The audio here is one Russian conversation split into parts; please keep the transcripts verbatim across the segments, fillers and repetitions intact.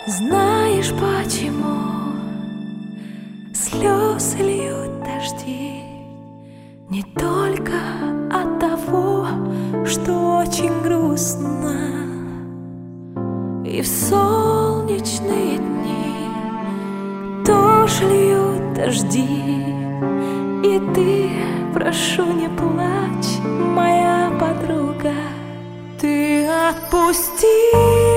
Знаешь, почему слезы льют дожди? Не только от того, что очень грустно. И в солнечные дни тоже льют дожди. И ты, прошу, не плачь, моя подруга. Ты отпусти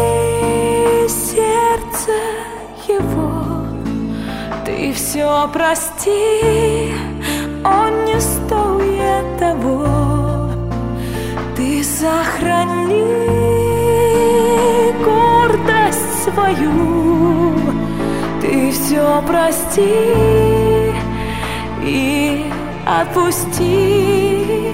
сердце его, ты все прости, он не стоит того. Ты сохрани гордость свою, ты все прости и отпусти.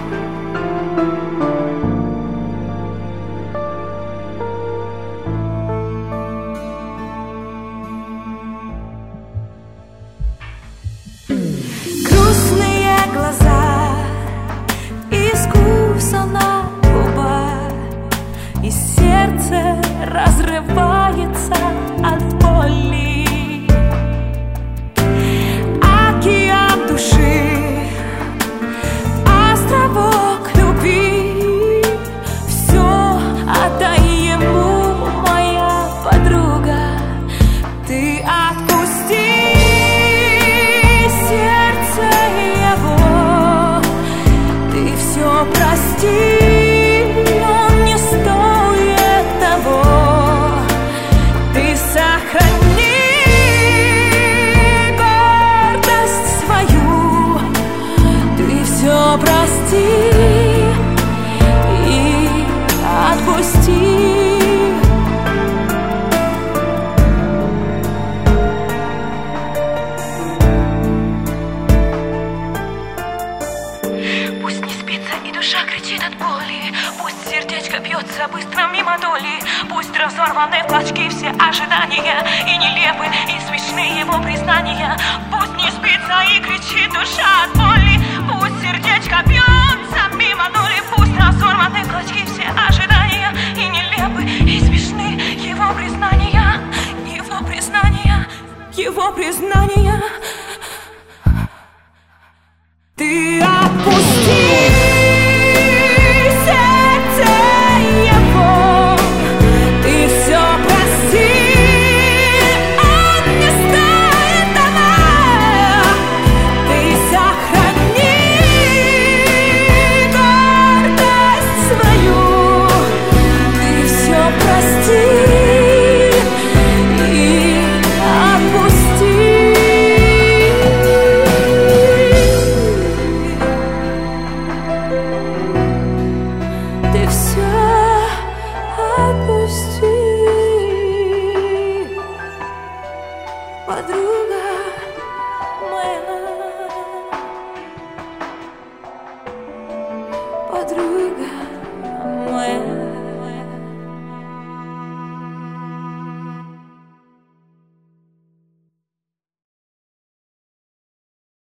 Грустные глаза, искуса на губах, и сердце разрывается от боли. Океан души, островок любви, все отдай ему, моя подруга. Ты отпусти сердце его, ты все прости, он не стоит того. Ты сохрани гордость свою, ты все прости и отпусти. Пусть не спится и душа кричит от боли, пусть сердечко бьется быстро мимо доли, пусть разорваны в клочки все ожидания, и нелепы, и смешные его признания. Пусть не спится и кричит душа от боли, пусть сердечко бьется мимо доли, пусть разорваны в клочки все ожидания, и нелепы, и смешны его признания, его признания, его признания. Ты отпусти сердце его, ты все прости, он не стоит того. Ты сохрани гордость свою, ты все прости и отпусти. Ты все отпусти, подруга моя, подруга моя.